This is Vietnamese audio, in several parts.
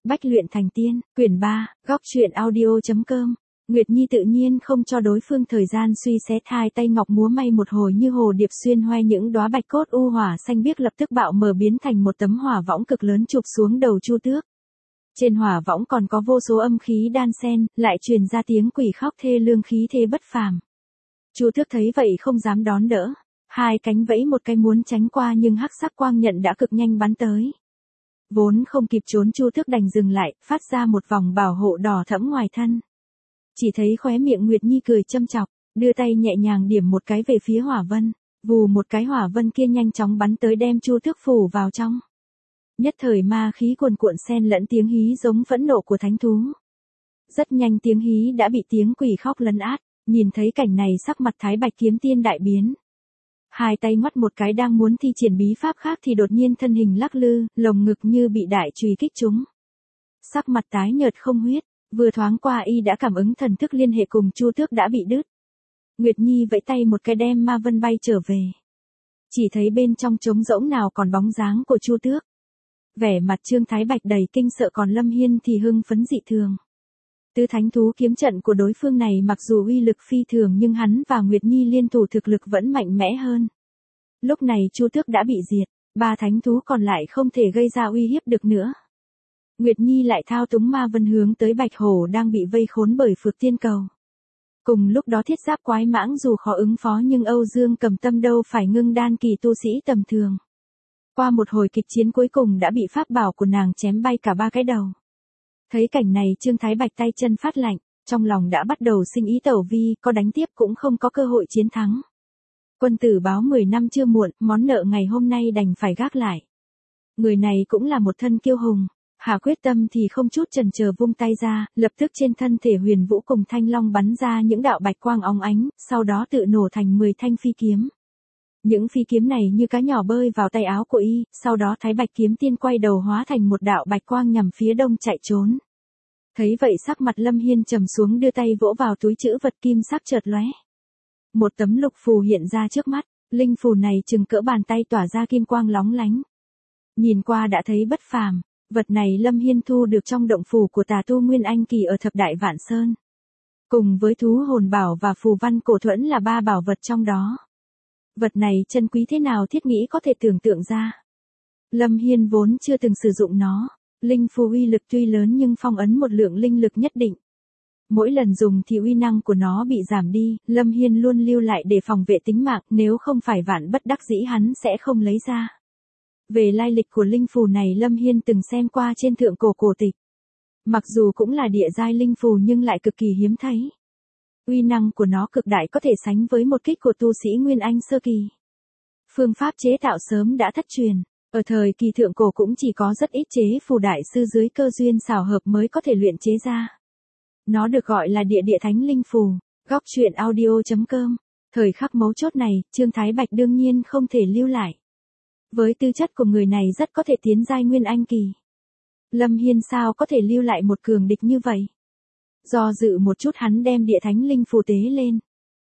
Bách luyện thành tiên, quyển 3, góc truyện audio.com. Nguyệt Nhi tự nhiên không cho đối phương thời gian suy xét, hai tay ngọc múa may một hồi như hồ điệp xuyên hoe những đóa bạch cốt u hỏa xanh biếc lập tức bạo mở biến thành một tấm hỏa võng cực lớn chụp xuống đầu Chu Tước. Trên hỏa võng còn có vô số âm khí đan xen, lại truyền ra tiếng quỷ khóc thê lương khí thế bất phàm. Chu Tước thấy vậy không dám đón đỡ, hai cánh vẫy một cái muốn tránh qua nhưng hắc sắc quang nhận đã cực nhanh bắn tới. Vốn không kịp trốn Chu Tước đành dừng lại, phát ra một vòng bảo hộ đỏ thẫm ngoài thân. Chỉ thấy khóe miệng Nguyệt Nhi cười châm chọc, đưa tay nhẹ nhàng điểm một cái về phía hỏa vân, vù một cái hỏa vân kia nhanh chóng bắn tới đem Chu Tước phủ vào trong. Nhất thời ma khí cuồn cuộn xen lẫn tiếng hí giống phẫn nộ của thánh thú. Rất nhanh tiếng hí đã bị tiếng quỷ khóc lấn át, nhìn thấy cảnh này sắc mặt Thái Bạch Kiếm Tiên đại biến. Hai tay ngoắt một cái đang muốn thi triển bí pháp khác thì đột nhiên thân hình lắc lư, lồng ngực như bị đại chùy kích trúng. Sắc mặt tái nhợt không huyết, vừa thoáng qua y đã cảm ứng thần thức liên hệ cùng Chu Tước đã bị đứt. Nguyệt Nhi vẫy tay một cái đem ma vân bay trở về. Chỉ thấy bên trong trống rỗng nào còn bóng dáng của Chu Tước. Vẻ mặt Trương Thái Bạch đầy kinh sợ, còn Lâm Hiên thì hưng phấn dị thường. Tứ thánh thú kiếm trận của đối phương này mặc dù uy lực phi thường nhưng hắn và Nguyệt Nhi liên thủ thực lực vẫn mạnh mẽ hơn. Lúc này Chu Tước đã bị diệt, ba thánh thú còn lại không thể gây ra uy hiếp được nữa. Nguyệt Nhi lại thao túng ma vân hướng tới Bạch Hổ đang bị vây khốn bởi Phược Tiên Cầu. Cùng lúc đó Thiết Giáp Quái Mãng dù khó ứng phó nhưng Âu Dương Cầm Tâm đâu phải ngưng đan kỳ tu sĩ tầm thường. Qua một hồi kịch chiến cuối cùng đã bị pháp bảo của nàng chém bay cả ba cái đầu. Thấy cảnh này Trương Thái Bạch tay chân phát lạnh, trong lòng đã bắt đầu sinh ý tẩu vi, có đánh tiếp cũng không có cơ hội chiến thắng. Quân tử báo 10 năm chưa muộn, món nợ ngày hôm nay đành phải gác lại. Người này cũng là một thân kiêu hùng, hạ quyết tâm thì không chút chần chờ vung tay ra, lập tức trên thân thể Huyền Vũ cùng Thanh Long bắn ra những đạo bạch quang óng ánh, sau đó tự nổ thành 10 thanh phi kiếm. Những phi kiếm này như cá nhỏ bơi vào tay áo của y, sau đó Thái Bạch Kiếm Tiên quay đầu hóa thành một đạo bạch quang nhằm phía đông chạy trốn. Thấy vậy sắc mặt Lâm Hiên trầm xuống, đưa tay vỗ vào túi trữ vật kim sắc chợt lóe. Một tấm lục phù hiện ra trước mắt, linh phù này chừng cỡ bàn tay tỏa ra kim quang lóng lánh. Nhìn qua đã thấy bất phàm, vật này Lâm Hiên thu được trong động phủ của tà tu Nguyên Anh Kỳ ở Thập Đại Vạn Sơn. Cùng với thú hồn bảo và phù văn cổ thuẫn là ba bảo vật trong đó. Vật này chân quý thế nào thiết nghĩ có thể tưởng tượng ra. Lâm Hiên vốn chưa từng sử dụng nó, linh phù uy lực tuy lớn nhưng phong ấn một lượng linh lực nhất định. Mỗi lần dùng thì uy năng của nó bị giảm đi, Lâm Hiên luôn lưu lại để phòng vệ tính mạng, nếu không phải vạn bất đắc dĩ hắn sẽ không lấy ra. Về lai lịch của linh phù này Lâm Hiên từng xem qua trên thượng cổ cổ tịch. Mặc dù cũng là địa giai linh phù nhưng lại cực kỳ hiếm thấy. Uy năng của nó cực đại, có thể sánh với một kích của tu sĩ Nguyên Anh sơ kỳ. Phương pháp chế tạo sớm đã thất truyền, ở thời kỳ thượng cổ cũng chỉ có rất ít chế phù đại sư dưới cơ duyên xảo hợp mới có thể luyện chế ra. Nó được gọi là địa thánh linh phù. Góc truyện audio.com. Thời khắc mấu chốt này, Trương Thái Bạch đương nhiên không thể lưu lại. Với tư chất của người này rất có thể tiến giai Nguyên Anh kỳ. Lâm Hiên sao có thể lưu lại một cường địch như vậy? Do dự một chút hắn đem địa thánh linh phù tế lên.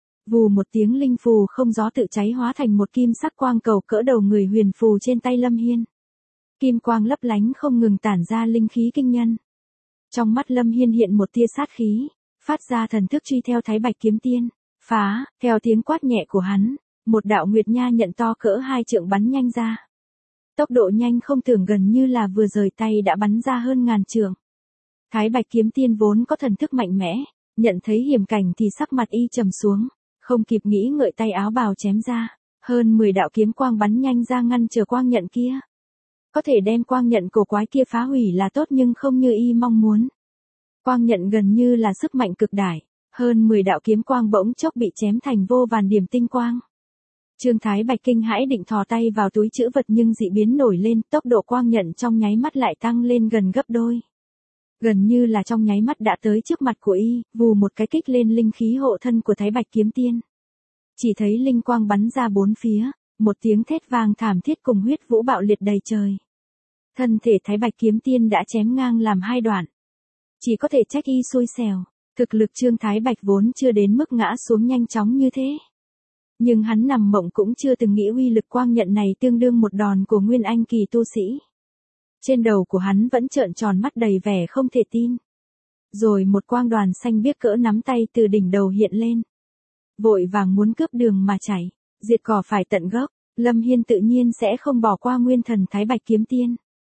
Vù một tiếng linh phù không gió tự cháy hóa thành một kim sắc quang cầu cỡ đầu người huyền phù trên tay Lâm Hiên. Kim quang lấp lánh không ngừng tản ra linh khí kinh nhân. Trong mắt Lâm Hiên hiện một tia sát khí, phát ra thần thức truy theo Thái Bạch Kiếm Tiên. Phá, theo tiếng quát nhẹ của hắn, một đạo nguyệt nha nhận to cỡ 2 trượng bắn nhanh ra. Tốc độ nhanh không tưởng, gần như là vừa rời tay đã bắn ra hơn ngàn trượng. Thái Bạch Kiếm Tiên vốn có thần thức mạnh mẽ, nhận thấy hiểm cảnh thì sắc mặt y trầm xuống, không kịp nghĩ ngợi tay áo bào chém ra, hơn 10 đạo kiếm quang bắn nhanh ra ngăn trở quang nhận kia. Có thể đem quang nhận cổ quái kia phá hủy là tốt nhưng không như y mong muốn. Quang nhận gần như là sức mạnh cực đại, hơn 10 đạo kiếm quang bỗng chốc bị chém thành vô vàn điểm tinh quang. Trương Thái Bạch kinh hãi định thò tay vào túi trữ vật nhưng dị biến nổi lên, tốc độ quang nhận trong nháy mắt lại tăng lên gần gấp đôi. Gần như là trong nháy mắt đã tới trước mặt của y, vù một cái kích lên linh khí hộ thân của Thái Bạch Kiếm Tiên. Chỉ thấy linh quang bắn ra bốn phía, một tiếng thét vang thảm thiết cùng huyết vũ bạo liệt đầy trời. Thân thể Thái Bạch Kiếm Tiên đã chém ngang làm hai đoạn. Chỉ có thể trách y xui xẻo, thực lực Trương Thái Bạch vốn chưa đến mức ngã xuống nhanh chóng như thế. Nhưng hắn nằm mộng cũng chưa từng nghĩ uy lực quang nhận này tương đương một đòn của Nguyên Anh kỳ tu sĩ. Trên đầu của hắn vẫn trợn tròn mắt đầy vẻ không thể tin. Rồi một quang đoàn xanh biếc cỡ nắm tay từ đỉnh đầu hiện lên. Vội vàng muốn cướp đường mà chạy, diệt cỏ phải tận gốc, Lâm Hiên tự nhiên sẽ không bỏ qua nguyên thần Thái Bạch kiếm tiên.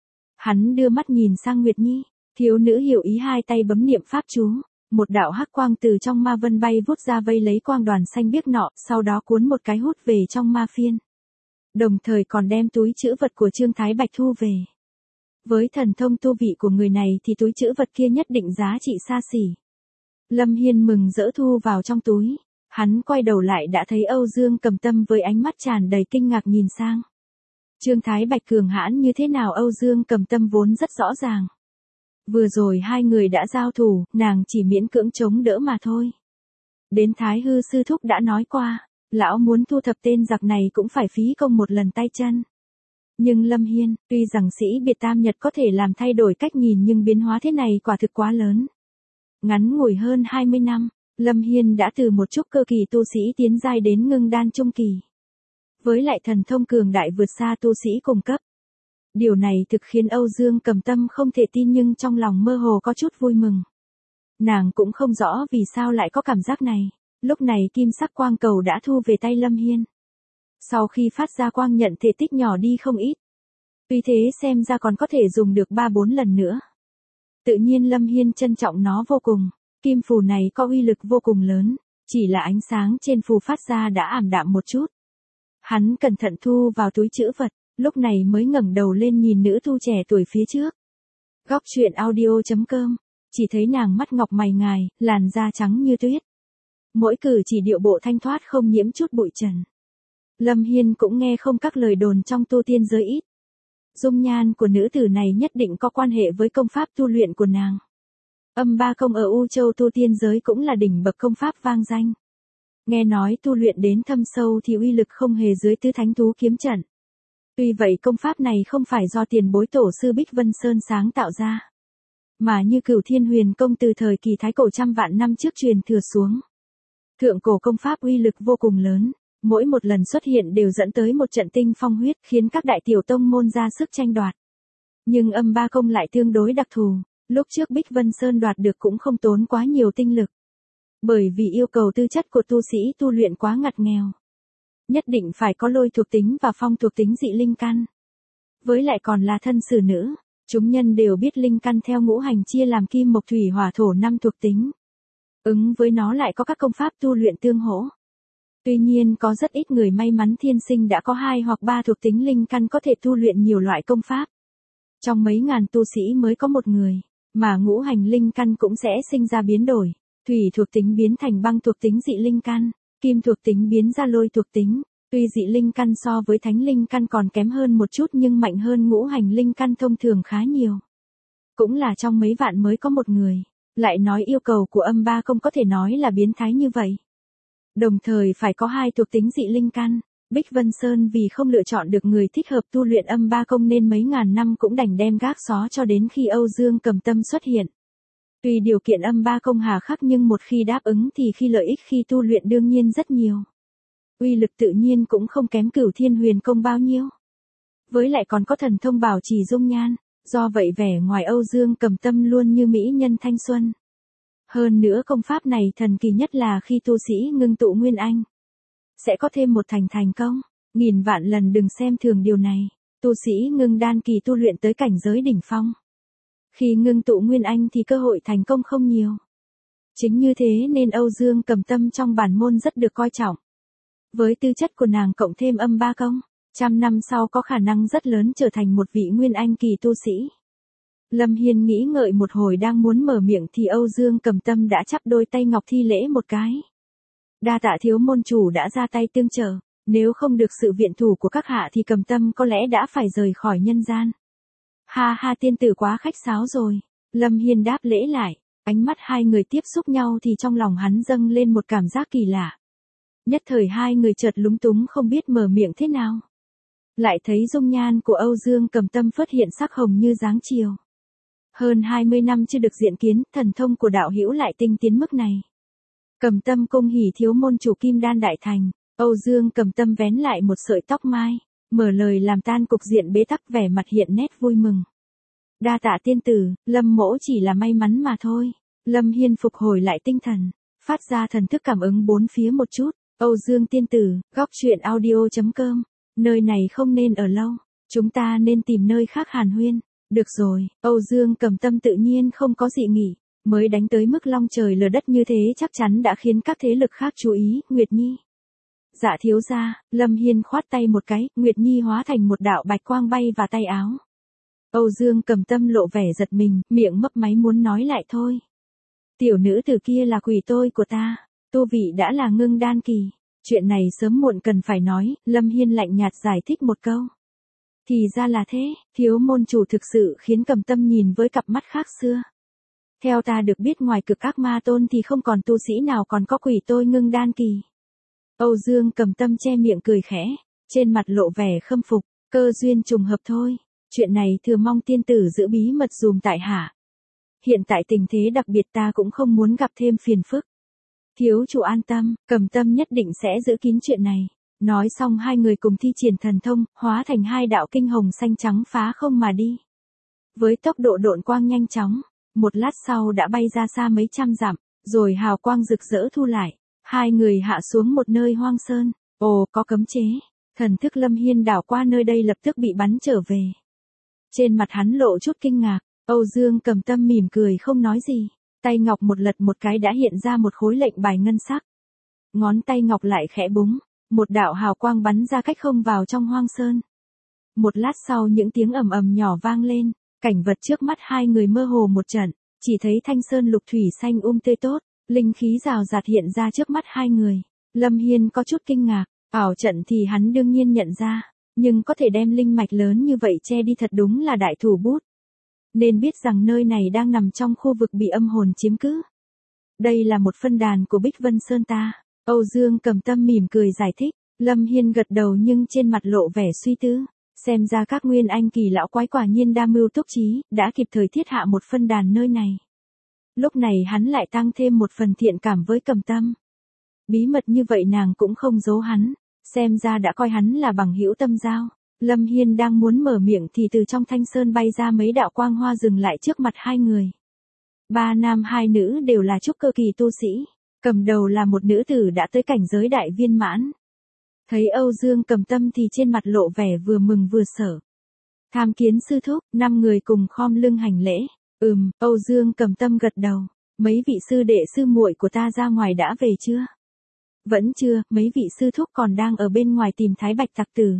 Hắn đưa mắt nhìn sang Nguyệt Nhi, thiếu nữ hiểu ý hai tay bấm niệm pháp chú, một đạo hắc quang từ trong ma vân bay vút ra vây lấy quang đoàn xanh biếc nọ, sau đó cuốn một cái hút về trong ma phiên. Đồng thời còn đem túi trữ vật của Trương Thái Bạch thu về. Với thần thông tu vị của người này thì túi trữ vật kia nhất định giá trị xa xỉ. Lâm Hiên mừng rỡ thu vào trong túi, hắn quay đầu lại đã thấy Âu Dương Cầm Tâm với ánh mắt tràn đầy kinh ngạc nhìn sang. Trương Thái Bạch cường hãn như thế nào Âu Dương Cầm Tâm vốn rất rõ ràng. Vừa rồi hai người đã giao thủ, nàng chỉ miễn cưỡng chống đỡ mà thôi. Đến Thái Hư sư thúc đã nói qua, lão muốn thu thập tên giặc này cũng phải phí công một lần tay chân. Nhưng Lâm Hiên, tuy rằng sĩ biệt tam nhật có thể làm thay đổi cách nhìn nhưng biến hóa thế này quả thực quá lớn. Ngắn ngủi hơn 20 năm, Lâm Hiên đã từ một trúc cơ kỳ tu sĩ tiến giai đến ngưng đan trung kỳ. Với lại thần thông cường đại vượt xa tu sĩ cùng cấp. Điều này thực khiến Âu Dương Cầm Tâm không thể tin nhưng trong lòng mơ hồ có chút vui mừng. Nàng cũng không rõ vì sao lại có cảm giác này. Lúc này kim sắc quang cầu đã thu về tay Lâm Hiên. Sau khi phát ra quang nhận thể tích nhỏ đi không ít. Tuy thế xem ra còn có thể dùng được 3-4 lần nữa. Tự nhiên Lâm Hiên trân trọng nó vô cùng. Kim phù này có uy lực vô cùng lớn. Chỉ là ánh sáng trên phù phát ra đã ảm đạm một chút. Hắn cẩn thận thu vào túi trữ vật. Lúc này mới ngẩng đầu lên nhìn nữ tu trẻ tuổi phía trước. Góc truyện audio.com. Chỉ thấy nàng mắt ngọc mày ngài, làn da trắng như tuyết. Mỗi cử chỉ điệu bộ thanh thoát không nhiễm chút bụi trần. Lâm Hiên cũng nghe không các lời đồn trong tu tiên giới ít. Dung nhan của nữ tử này nhất định có quan hệ với công pháp tu luyện của nàng. Âm ba công ở U Châu tu tiên giới cũng là đỉnh bậc công pháp vang danh. Nghe nói tu luyện đến thâm sâu thì uy lực không hề dưới tứ thánh thú kiếm trận. Tuy vậy công pháp này không phải do tiền bối tổ sư Bích Vân Sơn sáng tạo ra. Mà như Cửu Thiên Huyền Công từ thời kỳ thái cổ trăm vạn năm trước truyền thừa xuống. Thượng cổ công pháp uy lực vô cùng lớn. Mỗi một lần xuất hiện đều dẫn tới một trận tinh phong huyết khiến các đại tiểu tông môn ra sức tranh đoạt. Nhưng âm ba công lại tương đối đặc thù. Lúc trước Bích Vân Sơn đoạt được cũng không tốn quá nhiều tinh lực. Bởi vì yêu cầu tư chất của tu sĩ tu luyện quá ngặt nghèo. Nhất định phải có lôi thuộc tính và phong thuộc tính dị linh căn. Với lại còn là thân xử nữ. Chúng nhân đều biết linh căn theo ngũ hành chia làm kim mộc thủy hỏa thổ 5 thuộc tính. Ứng với nó lại có các công pháp tu luyện tương hỗ. Tuy nhiên có rất ít người may mắn thiên sinh đã có 2 hoặc 3 thuộc tính linh căn có thể tu luyện nhiều loại công pháp. Trong mấy ngàn tu sĩ mới có một người, mà ngũ hành linh căn cũng sẽ sinh ra biến đổi. Thủy thuộc tính biến thành băng thuộc tính dị linh căn, kim thuộc tính biến ra lôi thuộc tính. Tuy dị linh căn so với thánh linh căn còn kém hơn một chút nhưng mạnh hơn ngũ hành linh căn thông thường khá nhiều. Cũng là trong mấy vạn mới có một người. Lại nói yêu cầu của âm ba công có thể nói là biến thái như vậy. Đồng thời phải có 2 thuộc tính dị linh căn. Bích Vân Sơn vì không lựa chọn được người thích hợp tu luyện âm ba công nên mấy ngàn năm cũng đành đem gác xó cho đến khi Âu Dương Cầm Tâm xuất hiện. Tuy điều kiện âm ba công hà khắc nhưng một khi đáp ứng thì khi lợi ích khi tu luyện đương nhiên rất nhiều. Uy lực tự nhiên cũng không kém Cửu Thiên Huyền Công bao nhiêu. Với lại còn có thần thông bảo trì dung nhan, do vậy vẻ ngoài Âu Dương Cầm Tâm luôn như mỹ nhân thanh xuân. Hơn nữa công pháp này thần kỳ nhất là khi tu sĩ ngưng tụ nguyên anh. Sẽ có thêm một thành công, nghìn vạn lần đừng xem thường điều này. Tu sĩ ngưng đan kỳ tu luyện tới cảnh giới đỉnh phong. Khi ngưng tụ nguyên anh thì cơ hội thành công không nhiều. Chính như thế nên Âu Dương Cầm Tâm trong bản môn rất được coi trọng. Với tư chất của nàng cộng thêm âm ba công, 100 năm sau có khả năng rất lớn trở thành một vị nguyên anh kỳ tu sĩ. Lâm Hiên nghĩ ngợi một hồi đang muốn mở miệng thì Âu Dương Cầm Tâm đã chắp đôi tay ngọc thi lễ một cái. Đa tạ thiếu môn chủ đã ra tay tương trợ, nếu không được sự viện thủ của các hạ thì Cầm Tâm có lẽ đã phải rời khỏi nhân gian. Ha ha tiên tử quá khách sáo rồi. Lâm Hiên đáp lễ lại, ánh mắt hai người tiếp xúc nhau thì trong lòng hắn dâng lên một cảm giác kỳ lạ. Nhất thời hai người chợt lúng túng không biết mở miệng thế nào. Lại thấy dung nhan của Âu Dương Cầm Tâm phớt hiện sắc hồng như dáng chiều. Hơn 20 năm chưa được diện kiến, thần thông của đạo hữu lại tinh tiến mức này. Cầm Tâm cung hỉ thiếu môn chủ kim đan đại thành. Âu Dương Cầm Tâm vén lại một sợi tóc mai, mở lời làm tan cục diện bế tắc vẻ mặt hiện nét vui mừng. Đa tạ tiên tử, Lâm mỗ chỉ là may mắn mà thôi. Lâm Hiên phục hồi lại tinh thần, phát ra thần thức cảm ứng bốn phía một chút. Âu Dương tiên tử, góc truyện audio.com. Nơi này không nên ở lâu, chúng ta nên tìm nơi khác hàn huyên. Được rồi, Âu Dương Cầm Tâm tự nhiên không có dị nghị, mới đánh tới mức long trời lở đất như thế chắc chắn đã khiến các thế lực khác chú ý. Nguyệt Nhi. Dạ thiếu gia. Lâm Hiên khoát tay một cái, Nguyệt Nhi hóa thành một đạo bạch quang bay vào tay áo. Âu Dương Cầm Tâm lộ vẻ giật mình, miệng mấp máy muốn nói lại thôi. Tiểu nữ tử kia là quỷ tôi của ta, tu vị đã là ngưng đan kỳ. Chuyện này sớm muộn cần phải nói. Lâm Hiên lạnh nhạt giải thích một câu. Thì ra là thế, thiếu môn chủ thực sự khiến Cầm Tâm nhìn với cặp mắt khác xưa. Theo ta được biết ngoài cực ác ma tôn thì không còn tu sĩ nào còn có quỷ tôi ngưng đan kỳ. Âu Dương Cầm Tâm che miệng cười khẽ, trên mặt lộ vẻ khâm phục, cơ duyên trùng hợp thôi. Chuyện này thừa mong tiên tử giữ bí mật dùm tại hạ. Hiện tại tình thế đặc biệt ta cũng không muốn gặp thêm phiền phức. Thiếu chủ an tâm, Cầm Tâm nhất định sẽ giữ kín chuyện này. Nói xong hai người cùng thi triển thần thông, hóa thành hai đạo kinh hồng xanh trắng phá không mà đi. Với tốc độ độn quang nhanh chóng, một lát sau đã bay ra xa mấy trăm dặm, rồi hào quang rực rỡ thu lại. Hai người hạ xuống một nơi hoang sơn. Ồ, có cấm chế. Thần thức Lâm Hiên đảo qua nơi đây lập tức bị bắn trở về. Trên mặt hắn lộ chút kinh ngạc, Âu Dương Cầm Tâm mỉm cười không nói gì. Tay ngọc một lật một cái đã hiện ra một khối lệnh bài ngân sắc. Ngón tay ngọc lại khẽ búng, một đạo hào quang bắn ra cách không vào trong hoang sơn. Một lát sau những tiếng ầm ầm nhỏ vang lên, cảnh vật trước mắt hai người mơ hồ một trận, chỉ thấy thanh sơn lục thủy xanh tươi tốt, linh khí rào rạt hiện ra trước mắt hai người. Lâm Hiên có chút kinh ngạc, ảo trận thì hắn đương nhiên nhận ra, nhưng có thể đem linh mạch lớn như vậy che đi thật đúng là đại thủ bút. Nên biết rằng nơi này đang nằm trong khu vực bị âm hồn chiếm cứ. Đây là một phân đàn của Bích Vân Sơn ta. Âu Dương Cầm Tâm mỉm cười giải thích. Lâm Hiên gật đầu nhưng trên mặt lộ vẻ suy tư. Xem ra các nguyên anh kỳ lão quái quả nhiên đa mưu túc trí, đã kịp thời thiết hạ một phân đàn nơi này. Lúc này hắn lại tăng thêm một phần thiện cảm với Cầm Tâm. Bí mật như vậy nàng cũng không giấu hắn, xem ra đã coi hắn là bằng hữu tâm giao. Lâm Hiên đang muốn mở miệng thì từ trong thanh sơn bay ra mấy đạo quang hoa dừng lại trước mặt hai người. Ba nam hai nữ đều là trúc cơ kỳ tu sĩ, cầm đầu là một nữ tử đã tới cảnh giới đại viên mãn. Thấy Âu Dương Cầm Tâm thì trên mặt lộ vẻ vừa mừng vừa sợ. Tham kiến sư thúc, năm người cùng khom lưng hành lễ. Âu Dương Cầm Tâm gật đầu. Mấy vị sư đệ sư muội của ta ra ngoài đã về chưa? Vẫn chưa, mấy vị sư thúc còn đang ở bên ngoài tìm Thái Bạch tặc tử.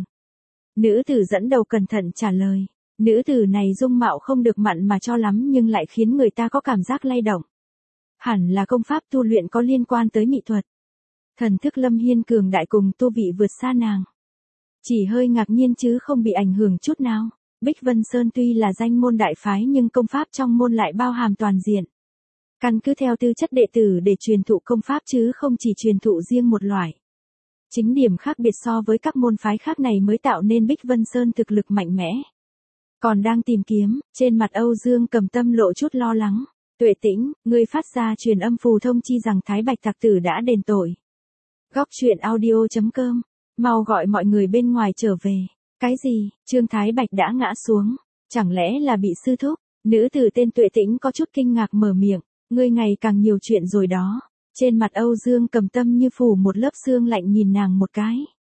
Nữ tử dẫn đầu cẩn thận trả lời. Nữ tử này dung mạo không được mặn mà cho lắm nhưng lại khiến người ta có cảm giác lay động. Hẳn là công pháp tu luyện có liên quan tới mỹ thuật. Thần thức Lâm Hiên cường đại cùng tu vị vượt xa nàng. Chỉ hơi ngạc nhiên chứ không bị ảnh hưởng chút nào. Bích Vân Sơn tuy là danh môn đại phái nhưng công pháp trong môn lại bao hàm toàn diện. Căn cứ theo tư chất đệ tử để truyền thụ công pháp chứ không chỉ truyền thụ riêng một loại. Chính điểm khác biệt so với các môn phái khác này mới tạo nên Bích Vân Sơn thực lực mạnh mẽ. Còn đang tìm kiếm, trên mặt Âu Dương Cầm Tâm lộ chút lo lắng. Tuệ Tĩnh, ngươi phát ra truyền âm phù thông chi rằng Thái Bạch tặc tử đã đền tội. Góc truyện audio.com, mau gọi mọi người bên ngoài trở về. Cái gì, Trương Thái Bạch đã ngã xuống, chẳng lẽ là bị sư thúc? Nữ tử tên Tuệ Tĩnh có chút kinh ngạc mở miệng, ngươi ngày càng nhiều chuyện rồi đó. Trên mặt Âu Dương Cầm Tâm như phủ một lớp sương lạnh nhìn nàng một cái.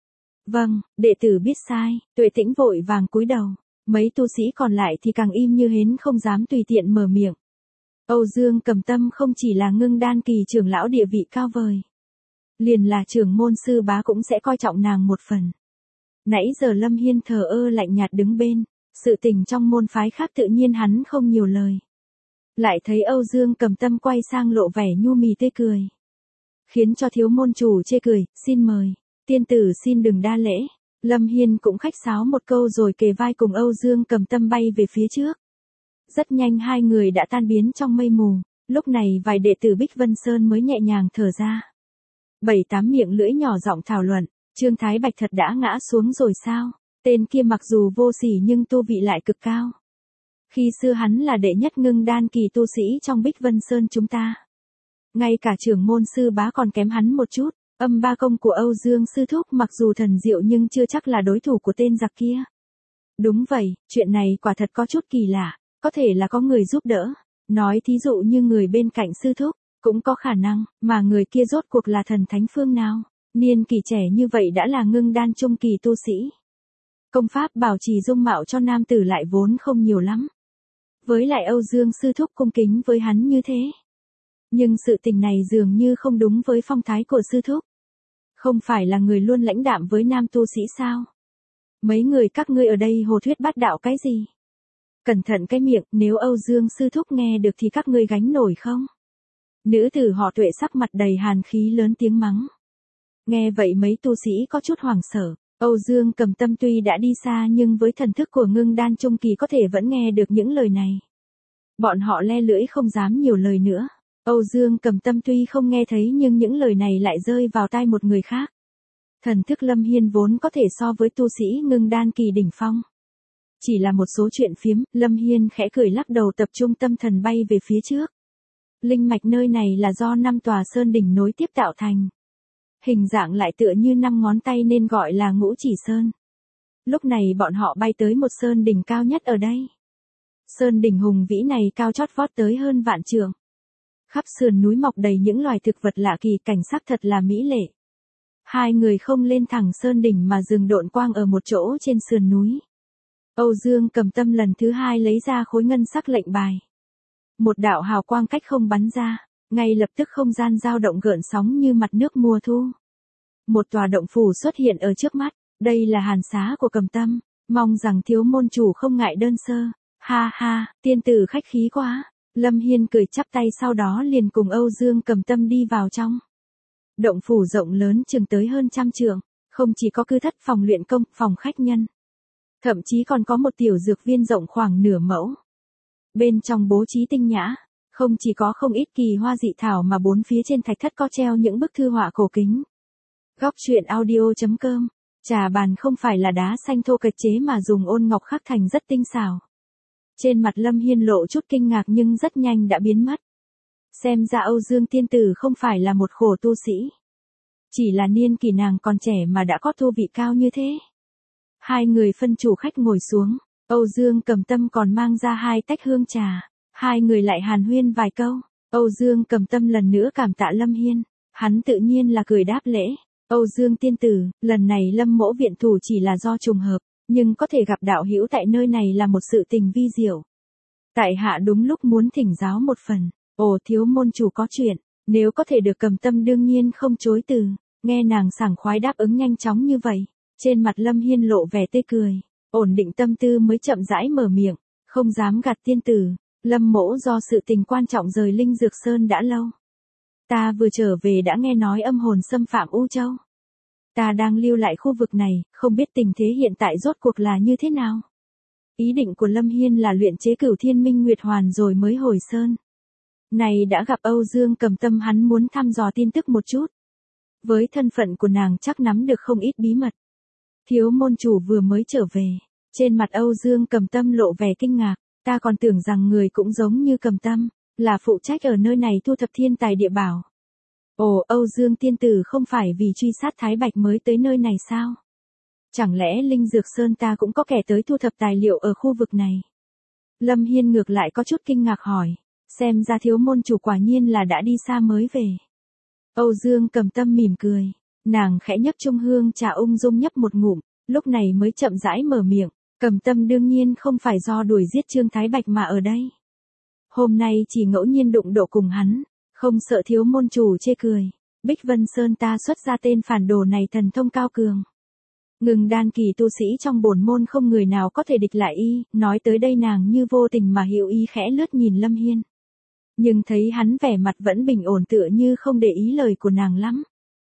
Vâng, đệ tử biết sai. Tuệ Tĩnh vội vàng cúi đầu. Mấy tu sĩ còn lại thì càng im như hến không dám tùy tiện mở miệng. Âu Dương Cầm Tâm không chỉ là ngưng đan kỳ trưởng lão địa vị cao vời. Liền là trưởng môn sư bá cũng sẽ coi trọng nàng một phần. Nãy giờ Lâm Hiên thờ ơ lạnh nhạt đứng bên. Sự tình trong môn phái khác tự nhiên hắn không nhiều lời. Lại thấy Âu Dương Cầm Tâm quay sang lộ vẻ nhu mì tươi cười. Khiến cho thiếu môn chủ chê cười, xin mời. Tiên tử xin đừng đa lễ. Lâm Hiên cũng khách sáo một câu rồi kề vai cùng Âu Dương Cầm Tâm bay về phía trước. Rất nhanh hai người đã tan biến trong mây mù. Lúc này vài đệ tử Bích Vân Sơn mới nhẹ nhàng thở ra. 7-8 miệng lưỡi nhỏ giọng thảo luận. Trương Thái Bạch thật đã ngã xuống rồi sao? Tên kia mặc dù vô sỉ nhưng tu vị lại cực cao. Khi xưa hắn là đệ nhất ngưng đan kỳ tu sĩ trong Bích Vân Sơn chúng ta. Ngay cả trưởng môn sư bá còn kém hắn một chút. Âm ba công của Âu Dương sư thúc mặc dù thần diệu nhưng chưa chắc là đối thủ của tên giặc kia. Đúng vậy, chuyện này quả thật có chút kỳ lạ. Có thể là có người giúp đỡ. Nói thí dụ như người bên cạnh sư thúc, cũng có khả năng, mà người kia rốt cuộc là thần thánh phương nào. Niên kỷ trẻ như vậy đã là ngưng đan trung kỳ tu sĩ. Công pháp bảo trì dung mạo cho nam tử lại vốn không nhiều lắm. Với lại Âu Dương sư thúc cung kính với hắn như thế. Nhưng sự tình này dường như không đúng với phong thái của sư thúc. Không phải là người luôn lãnh đạm với nam tu sĩ sao? Mấy người các ngươi ở đây hồ thuyết bát đạo cái gì? Cẩn thận cái miệng, nếu Âu Dương sư thúc nghe được thì các ngươi gánh nổi không? Nữ tử họ Tuệ sắc mặt đầy hàn khí lớn tiếng mắng. Nghe vậy mấy tu sĩ có chút hoảng sợ. Âu Dương Cầm Tâm tuy đã đi xa nhưng với thần thức của ngưng đan trung kỳ có thể vẫn nghe được những lời này. Bọn họ le lưỡi không dám nhiều lời nữa. Âu Dương Cầm Tâm tuy không nghe thấy nhưng những lời này lại rơi vào tai một người khác. Thần thức Lâm Hiên vốn có thể so với tu sĩ ngưng đan kỳ đỉnh phong. Chỉ là một số chuyện phiếm, Lâm Hiên khẽ cười lắc đầu tập trung tâm thần bay về phía trước. Linh mạch nơi này là do 5 tòa sơn đỉnh nối tiếp tạo thành. Hình dạng lại tựa như 5 ngón tay nên gọi là Ngũ Chỉ Sơn. Lúc này bọn họ bay tới một sơn đỉnh cao nhất ở đây. Sơn đỉnh hùng vĩ này cao chót vót tới hơn vạn trượng. Khắp sườn núi mọc đầy những loài thực vật lạ kỳ, cảnh sắc thật là mỹ lệ. Hai người không lên thẳng sơn đỉnh mà dừng độn quang ở một chỗ trên sườn núi. Âu Dương Cầm Tâm lần thứ hai lấy ra khối ngân sắc lệnh bài. Một đạo hào quang cách không bắn ra, ngay lập tức không gian dao động gợn sóng như mặt nước mùa thu. Một tòa động phủ xuất hiện ở trước mắt, đây là hàn xá của Cầm Tâm, mong rằng thiếu môn chủ không ngại đơn sơ. Ha ha, tiên tử khách khí quá. Lâm Hiên cười chắp tay sau đó liền cùng Âu Dương Cầm Tâm đi vào trong. Động phủ rộng lớn chừng tới hơn 100 trượng, không chỉ có cư thất, phòng luyện công, phòng khách nhân. Thậm chí còn có một tiểu dược viên rộng khoảng nửa mẫu. Bên trong bố trí tinh nhã, không chỉ có không ít kỳ hoa dị thảo mà bốn phía trên thạch thất có treo những bức thư họa cổ kính. Góc truyện audio.com. Trà bàn không phải là đá xanh thô kệch chế mà dùng ôn ngọc khắc thành rất tinh xảo. Trên mặt Lâm Hiên lộ chút kinh ngạc nhưng rất nhanh đã biến mất. Xem ra Âu Dương tiên tử không phải là một khổ tu sĩ. Chỉ là niên kỳ nàng còn trẻ mà đã có tu vị cao như thế. Hai người phân chủ khách ngồi xuống, Âu Dương Cầm Tâm còn mang ra 2 tách hương trà. Hai người lại hàn huyên vài câu. Âu Dương Cầm Tâm lần nữa cảm tạ Lâm Hiên. Hắn tự nhiên là cười đáp lễ. Âu Dương tiên tử, lần này Lâm mỗ viện thủ chỉ là do trùng hợp, nhưng có thể gặp đạo hữu tại nơi này là một sự tình vi diệu. Tại hạ đúng lúc muốn thỉnh giáo một phần. Ồ, thiếu môn chủ có chuyện, nếu có thể được Cầm Tâm đương nhiên không chối từ. Nghe nàng sảng khoái đáp ứng nhanh chóng như vậy, trên mặt Lâm Hiên lộ vẻ tươi cười, ổn định tâm tư mới chậm rãi mở miệng, không dám gạt tiên tử. Lâm mỗ do sự tình quan trọng rời Linh Dược Sơn đã lâu. Ta vừa trở về đã nghe nói âm hồn xâm phạm U Châu. Ta đang lưu lại khu vực này, không biết tình thế hiện tại rốt cuộc là như thế nào. Ý định của Lâm Hiên là luyện chế Cửu Thiên Minh Nguyệt Hoàn rồi mới hồi sơn. Này đã gặp Âu Dương Cầm Tâm hắn muốn thăm dò tin tức một chút. Với thân phận của nàng chắc nắm được không ít bí mật. Thiếu môn chủ vừa mới trở về, trên mặt Âu Dương Cầm Tâm lộ vẻ kinh ngạc. Ta còn tưởng rằng người cũng giống như Cầm Tâm, là phụ trách ở nơi này thu thập thiên tài địa bảo. Ồ, Âu Dương tiên tử không phải vì truy sát Thái Bạch mới tới nơi này sao? Chẳng lẽ Linh Dược Sơn ta cũng có kẻ tới thu thập tài liệu ở khu vực này? Lâm Hiên ngược lại có chút kinh ngạc hỏi, xem ra thiếu môn chủ quả nhiên là đã đi xa mới về. Âu Dương Cầm Tâm mỉm cười, nàng khẽ nhấp chung hương trà ung dung nhấp một ngụm, lúc này mới chậm rãi mở miệng. Cầm Tâm đương nhiên không phải do đuổi giết Trương Thái Bạch mà ở đây. Hôm nay chỉ ngẫu nhiên đụng độ cùng hắn, không sợ thiếu môn chủ chê cười. Bích Vân Sơn ta xuất ra tên phản đồ này thần thông cao cường. Ngừng đan kỳ tu sĩ trong bổn môn không người nào có thể địch lại y, nói tới đây nàng như vô tình mà hiểu ý khẽ lướt nhìn Lâm Hiên. Nhưng thấy hắn vẻ mặt vẫn bình ổn tựa như không để ý lời của nàng lắm.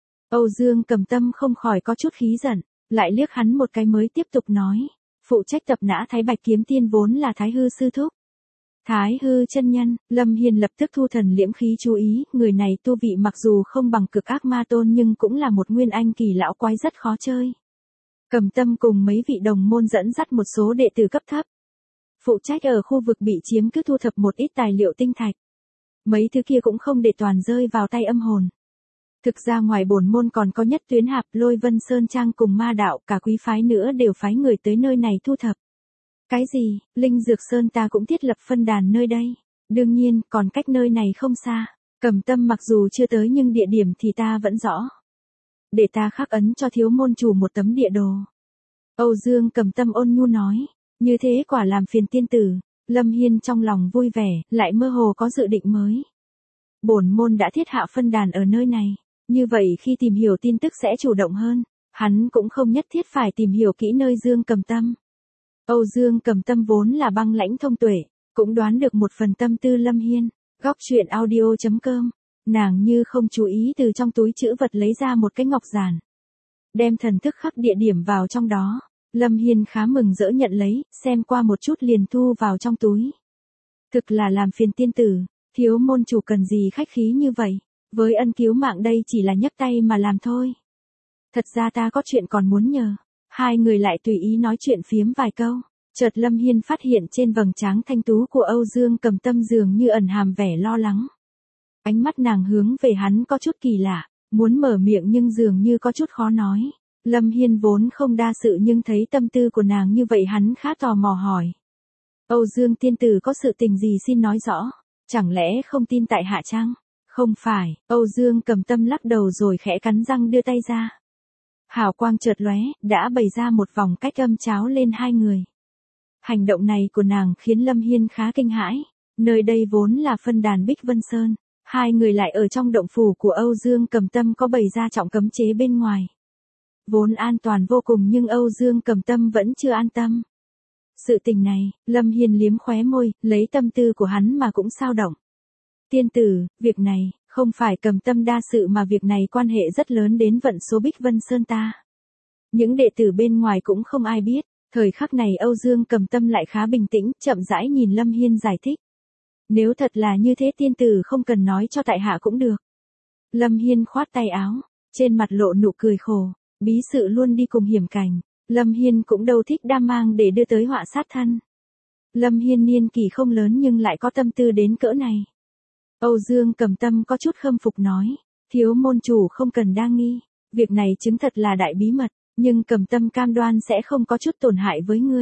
Âu Dương Cầm Tâm không khỏi có chút khí giận, lại liếc hắn một cái mới tiếp tục nói. Phụ trách tập nã Thái Bạch kiếm tiên vốn là Thái Hư sư thúc. Thái Hư chân nhân, Lâm Hiên lập tức thu thần liễm khí chú ý, người này tu vị mặc dù không bằng Cực Ác Ma Tôn nhưng cũng là một nguyên anh kỳ lão quái rất khó chơi. Cầm Tâm cùng mấy vị đồng môn dẫn dắt một số đệ tử cấp thấp. Phụ trách ở khu vực bị chiếm cứ thu thập một ít tài liệu tinh thạch. Mấy thứ kia cũng không để toàn rơi vào tay âm hồn. Thực ra ngoài bổn môn còn có Nhất Tuyến Hạp, Lôi Vân Sơn Trang cùng Ma Đạo, cả quý phái nữa đều phái người tới nơi này thu thập. Cái gì, Linh Dược Sơn ta cũng thiết lập phân đàn nơi đây. Đương nhiên, còn cách nơi này không xa. Cầm Tâm mặc dù chưa tới nhưng địa điểm thì ta vẫn rõ. Để ta khắc ấn cho thiếu môn chủ một tấm địa đồ. Âu Dương Cầm Tâm ôn nhu nói. Như thế quả làm phiền tiên tử. Lâm Hiên trong lòng vui vẻ, lại mơ hồ có dự định mới. Bổn môn đã thiết hạ phân đàn ở nơi này. Như vậy khi tìm hiểu tin tức sẽ chủ động hơn. Hắn cũng không nhất thiết phải tìm hiểu kỹ nơi Dương Cầm Tâm. Âu Dương Cầm Tâm vốn là băng lãnh thông tuệ, cũng đoán được một phần tâm tư Lâm Hiên. Góc truyện audio.com. Nàng như không chú ý từ trong túi trữ vật lấy ra một cái ngọc giản. Đem thần thức khắc địa điểm vào trong đó. Lâm Hiên khá mừng rỡ nhận lấy, xem qua một chút liền thu vào trong túi. Thực là làm phiền tiên tử, thiếu môn chủ cần gì khách khí như vậy. Với ân cứu mạng đây chỉ là nhấc tay mà làm thôi. Thật ra ta có chuyện còn muốn nhờ. Hai người lại tùy ý nói chuyện phiếm vài câu. Chợt Lâm Hiên phát hiện trên vầng trán thanh tú của Âu Dương Cầm Tâm dường như ẩn hàm vẻ lo lắng. Ánh mắt nàng hướng về hắn có chút kỳ lạ, muốn mở miệng nhưng dường như có chút khó nói. Lâm Hiên vốn không đa sự nhưng thấy tâm tư của nàng như vậy hắn khá tò mò hỏi. Âu Dương tiên tử có sự tình gì xin nói rõ, chẳng lẽ không tin tại hạ chăng? Không phải, Âu Dương Cầm Tâm lắc đầu rồi khẽ cắn răng đưa tay ra. Hào quang chợt lóe, đã bày ra một vòng cách âm cháo lên hai người. Hành động này của nàng khiến Lâm Hiên khá kinh hãi. Nơi đây vốn là phân đàn Bích Vân Sơn, hai người lại ở trong động phủ của Âu Dương Cầm Tâm có bày ra trọng cấm chế bên ngoài. Vốn an toàn vô cùng nhưng Âu Dương Cầm Tâm vẫn chưa an tâm. Sự tình này, Lâm Hiên liếm khóe môi, lấy tâm tư của hắn mà cũng sao động. Tiên tử, việc này, không phải Cầm Tâm đa sự mà việc này quan hệ rất lớn đến vận số Bích Vân Sơn ta. Những đệ tử bên ngoài cũng không ai biết, thời khắc này Âu Dương Cầm Tâm lại khá bình tĩnh, chậm rãi nhìn Lâm Hiên giải thích. Nếu thật là như thế tiên tử không cần nói cho tại hạ cũng được. Lâm Hiên khoát tay áo, trên mặt lộ nụ cười khổ, bí sự luôn đi cùng hiểm cảnh. Lâm Hiên cũng đâu thích đam mang để đưa tới họa sát thân. Lâm Hiên niên kỷ không lớn nhưng lại có tâm tư đến cỡ này. Âu Dương Cầm Tâm có chút khâm phục nói, thiếu môn chủ không cần đa nghi, việc này chứng thật là đại bí mật, nhưng Cầm Tâm cam đoan sẽ không có chút tổn hại với ngươi.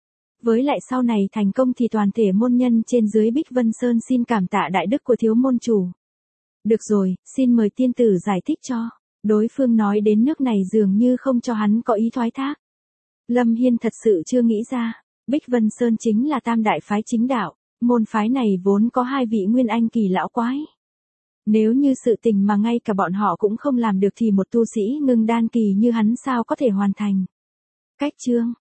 Với lại sau này thành công thì toàn thể môn nhân trên dưới Bích Vân Sơn xin cảm tạ đại đức của thiếu môn chủ. Được rồi, xin mời tiên tử giải thích cho. Đối phương nói đến nước này dường như không cho hắn có ý thoái thác. Lâm Hiên thật sự chưa nghĩ ra, Bích Vân Sơn chính là tam đại phái chính đạo, môn phái này vốn có hai vị nguyên anh kỳ lão quái. Nếu như sự tình mà ngay cả bọn họ cũng không làm được thì một tu sĩ ngưng đan kỳ như hắn sao có thể hoàn thành. Cách chương